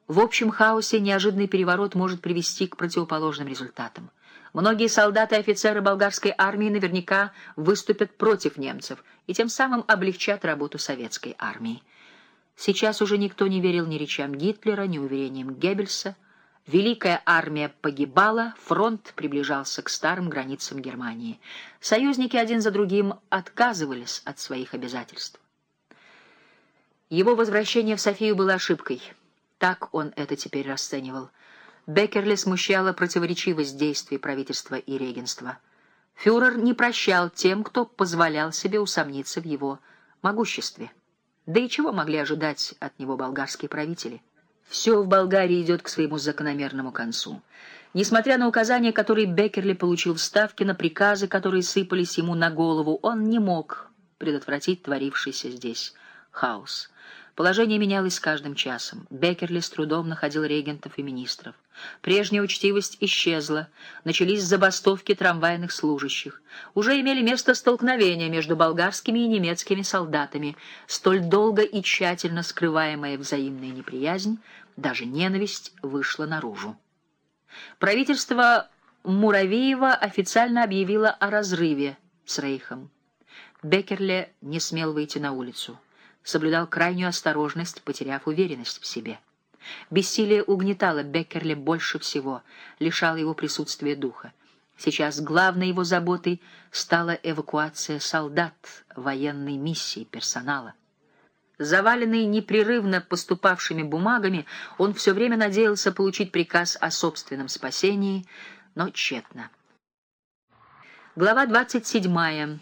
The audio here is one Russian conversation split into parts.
В общем хаосе неожиданный переворот может привести к противоположным результатам. Многие солдаты и офицеры болгарской армии наверняка выступят против немцев и тем самым облегчат работу советской армии. Сейчас уже никто не верил ни речам Гитлера, ни уверениям Геббельса. Великая армия погибала, фронт приближался к старым границам Германии. Союзники один за другим отказывались от своих обязательств. Его возвращение в Софию было ошибкой. Так он это теперь расценивал. Беккерли смущала противоречивость действий правительства и регенства. Фюрер не прощал тем, кто позволял себе усомниться в его могуществе. Да и чего могли ожидать от него болгарские правители? Все в Болгарии идет к своему закономерному концу. Несмотря на указания, которые Беккерли получил в Ставке, на приказы, которые сыпались ему на голову, он не мог предотвратить творившийся здесь хаос. Положение менялось с каждым часом. Беккерли с трудом находил регентов и министров. Прежняя учтивость исчезла. Начались забастовки трамвайных служащих. Уже имели место столкновения между болгарскими и немецкими солдатами. Столь долго и тщательно скрываемая взаимная неприязнь, даже ненависть, вышла наружу. Правительство Муравьева официально объявило о разрыве с Рейхом. Беккерли не смел выйти на улицу. Соблюдал крайнюю осторожность, потеряв уверенность в себе. Бессилие угнетало Беккерли больше всего, лишало его присутствия духа. Сейчас главной его заботой стала эвакуация солдат, военной миссии, персонала. Заваленный непрерывно поступавшими бумагами, он все время надеялся получить приказ о собственном спасении, но тщетно. Глава 27.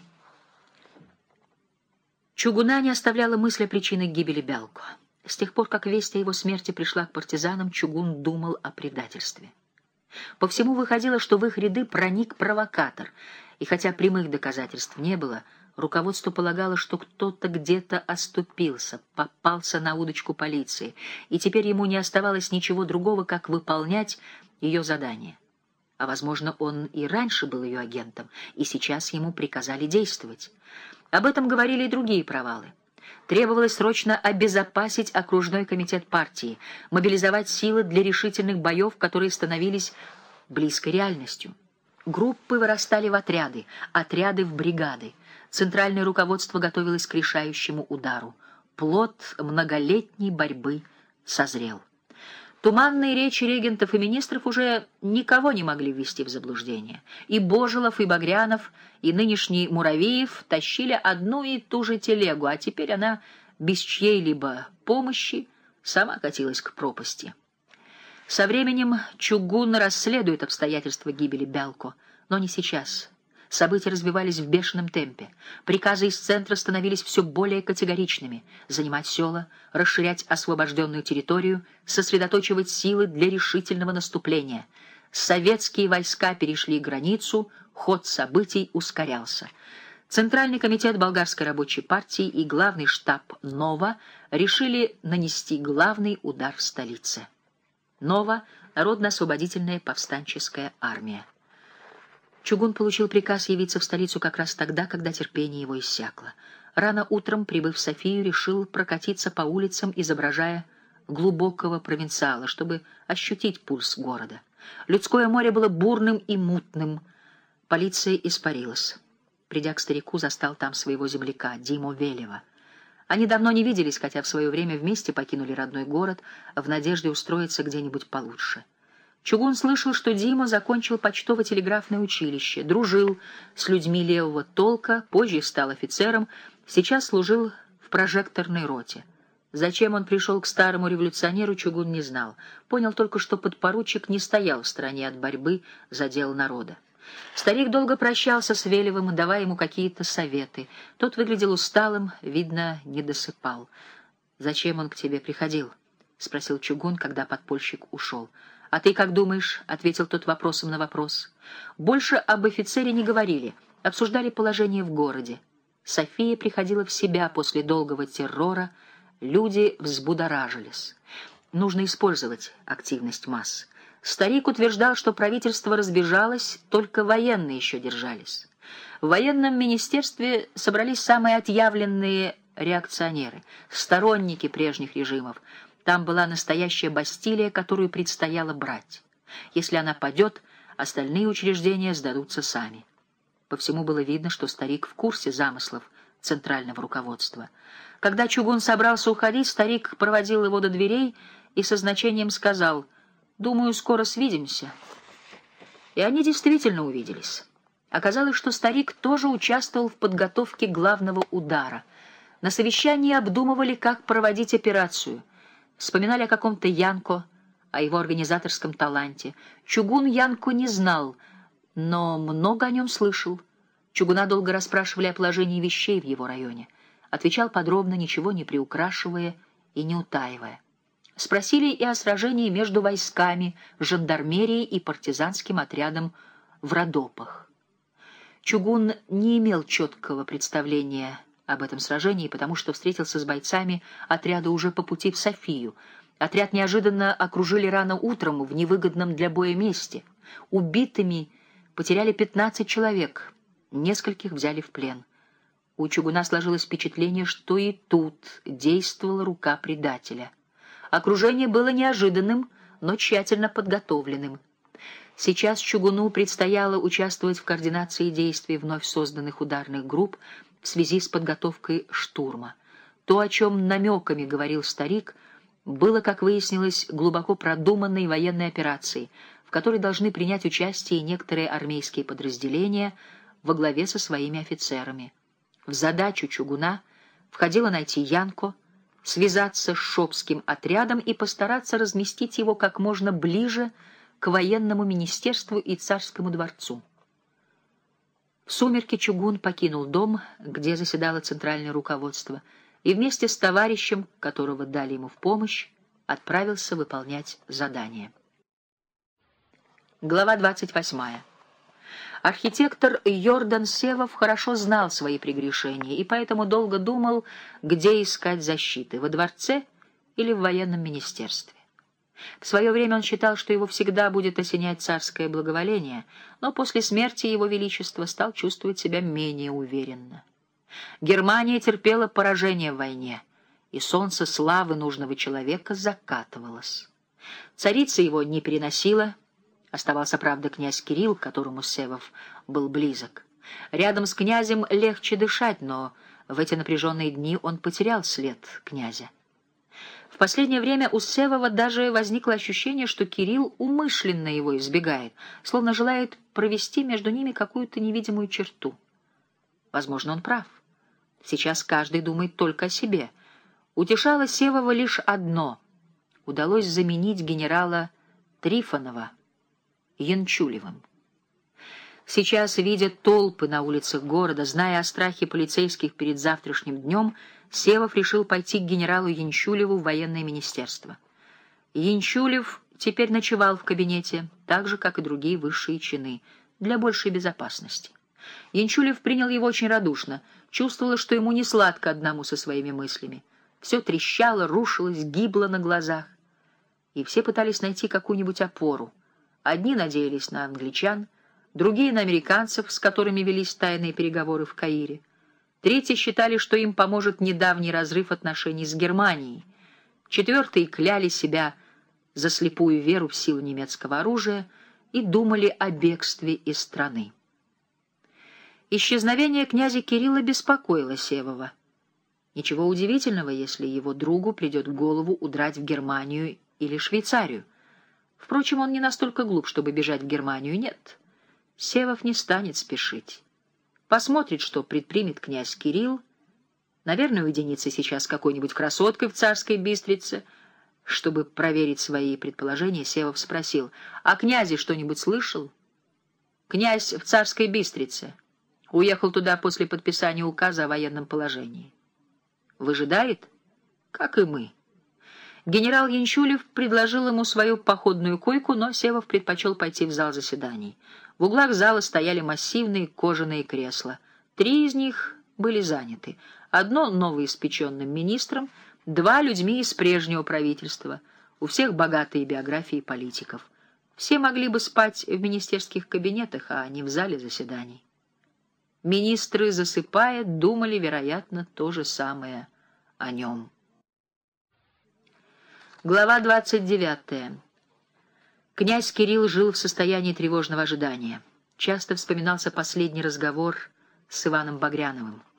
Чугуна не оставляла мысли о причинах гибели Бялко. С тех пор, как весть о его смерти пришла к партизанам, Чугун думал о предательстве. По всему выходило, что в их ряды проник провокатор, и хотя прямых доказательств не было, руководство полагало, что кто-то где-то оступился, попался на удочку полиции, и теперь ему не оставалось ничего другого, как выполнять ее задание. А, возможно, он и раньше был ее агентом, и сейчас ему приказали действовать. Об этом говорили и другие провалы. Требовалось срочно обезопасить окружной комитет партии, мобилизовать силы для решительных боев, которые становились близкой реальностью. Группы вырастали в отряды, отряды в бригады. Центральное руководство готовилось к решающему удару. Плод многолетней борьбы созрел. Туманные речи регентов и министров уже никого не могли ввести в заблуждение. И Божилов, и Багрянов, и нынешний Муравьев тащили одну и ту же телегу, а теперь она без чьей-либо помощи сама катилась к пропасти. Со временем Чугун расследует обстоятельства гибели Бялко, но не сейчас. События развивались в бешеном темпе. Приказы из центра становились все более категоричными: занимать села, расширять освобожденную территорию, сосредоточивать силы для решительного наступления. Советские войска перешли границу, ход событий ускорялся. Центральный комитет Болгарской рабочей партии и главный штаб НОВА решили нанести главный удар в столице. НОВА — Народно-освободительная повстанческая армия. Чугун получил приказ явиться в столицу как раз тогда, когда терпение его иссякло. Рано утром, прибыв в Софию, решил прокатиться по улицам, изображая глубокого провинциала, чтобы ощутить пульс города. Людское море было бурным и мутным. Полиция испарилась. Придя к старику, застал там своего земляка, Диму Велева. Они давно не виделись, хотя в свое время вместе покинули родной город в надежде устроиться где-нибудь получше. Чугун слышал, что Дима закончил почтово-телеграфное училище, дружил с людьми левого толка, позже стал офицером, сейчас служил в прожекторной роте. Зачем он пришел к старому революционеру, Чугун не знал. Понял только, что подпоручик не стоял в стороне от борьбы за дело народа. Старик долго прощался с Велевым, давая ему какие-то советы. Тот выглядел усталым, видно, не досыпал. «Зачем он к тебе приходил?» — спросил Чугун, когда подпольщик ушел. «А ты как думаешь?» — ответил тот вопросом на вопрос. Больше об офицере не говорили, обсуждали положение в городе. София приходила в себя после долгого террора, люди взбудоражились. Нужно использовать активность масс. Старик утверждал, что правительство разбежалось, только военные еще держались. В военном министерстве собрались самые отъявленные реакционеры, сторонники прежних режимов. Там была настоящая Бастилия, которую предстояло брать. Если она падет, остальные учреждения сдадутся сами. По всему было видно, что старик в курсе замыслов центрального руководства. Когда Чугун собрался уходить, старик проводил его до дверей и со значением сказал: «Думаю, скоро свидимся». И они действительно увиделись. Оказалось, что старик тоже участвовал в подготовке главного удара. На совещании обдумывали, как проводить операцию. Вспоминали о каком-то Янко, о его организаторском таланте. Чугун Янко не знал, но много о нем слышал. Чугуна долго расспрашивали о положении вещей в его районе. Отвечал подробно, ничего не приукрашивая и не утаивая. Спросили и о сражении между войсками, жандармерией и партизанским отрядом в Родопах. Чугун не имел четкого представления об этом сражении, потому что встретился с бойцами отряда уже по пути в Софию. Отряд неожиданно окружили рано утром в невыгодном для боя месте. Убитыми потеряли 15 человек, нескольких взяли в плен. У Чугуна сложилось впечатление, что и тут действовала рука предателя. Окружение было неожиданным, но тщательно подготовленным. Сейчас Чугуну предстояло участвовать в координации действий вновь созданных ударных групп в связи с подготовкой штурма. То, о чем намеками говорил старик, было, как выяснилось, глубоко продуманной военной операцией, в которой должны принять участие некоторые армейские подразделения во главе со своими офицерами. В задачу Чугуна входило найти Янко, связаться с шопским отрядом и постараться разместить его как можно ближе к военному министерству и царскому дворцу. В сумерки Чугун покинул дом, где заседало центральное руководство, и вместе с товарищем, которого дали ему в помощь, отправился выполнять задание. Глава 28. Архитектор Йордан Севов хорошо знал свои прегрешения и поэтому долго думал, где искать защиты — во дворце или в военном министерстве. В свое время он считал, что его всегда будет осенять царское благоволение, но после смерти его величества стал чувствовать себя менее уверенно. Германия терпела поражение в войне, и солнце славы нужного человека закатывалось. Царица его не переносила. Оставался, правда, князь Кирилл, к которому Севов был близок. Рядом с князем легче дышать, но в эти напряженные дни он потерял след князя. В последнее время у Севова даже возникло ощущение, что Кирилл умышленно его избегает, словно желает провести между ними какую-то невидимую черту. Возможно, он прав. Сейчас каждый думает только о себе. Утешало Севова лишь одно: удалось заменить генерала Трифонова Янчулевым. Сейчас, видя толпы на улицах города, зная о страхе полицейских перед завтрашним днем, Севов решил пойти к генералу Янчулеву в военное министерство. Янчулев теперь ночевал в кабинете, так же, как и другие высшие чины, для большей безопасности. Янчулев принял его очень радушно, чувствовала, что ему не сладко одному со своими мыслями. Все трещало, рушилось, гибло на глазах. И все пытались найти какую-нибудь опору. Одни надеялись на англичан, другие — на американцев, с которыми велись тайные переговоры в Каире. Третьи считали, что им поможет недавний разрыв отношений с Германией. Четвертые кляли себя за слепую веру в силу немецкого оружия и думали о бегстве из страны. Исчезновение князя Кирилла беспокоило Севова. Ничего удивительного, если его другу придет в голову удрать в Германию или Швейцарию. Впрочем, он не настолько глуп, чтобы бежать в Германию, нет. Севов не станет спешить. Посмотрит, что предпримет князь Кирилл. Наверное, уединится сейчас с какой-нибудь красоткой в Царской Бистрице. Чтобы проверить свои предположения, Севов спросил: «А князе что-нибудь слышал?» «Князь в Царской Бистрице. Уехал туда после подписания указа о военном положении. Выжидает, как и мы». Генерал Янчулев предложил ему свою походную койку, но Севов предпочел пойти в зал заседаний. В углах зала стояли массивные кожаные кресла. 3 из них были заняты. Одно — новоиспеченным министром, 2 — людьми из прежнего правительства. У всех богатые биографии политиков. Все могли бы спать в министерских кабинетах, а не в зале заседаний. Министры, засыпая, думали, вероятно, то же самое о нем. Глава 29. Князь Кирилл жил в состоянии тревожного ожидания. Часто вспоминался последний разговор с Иваном Багряновым.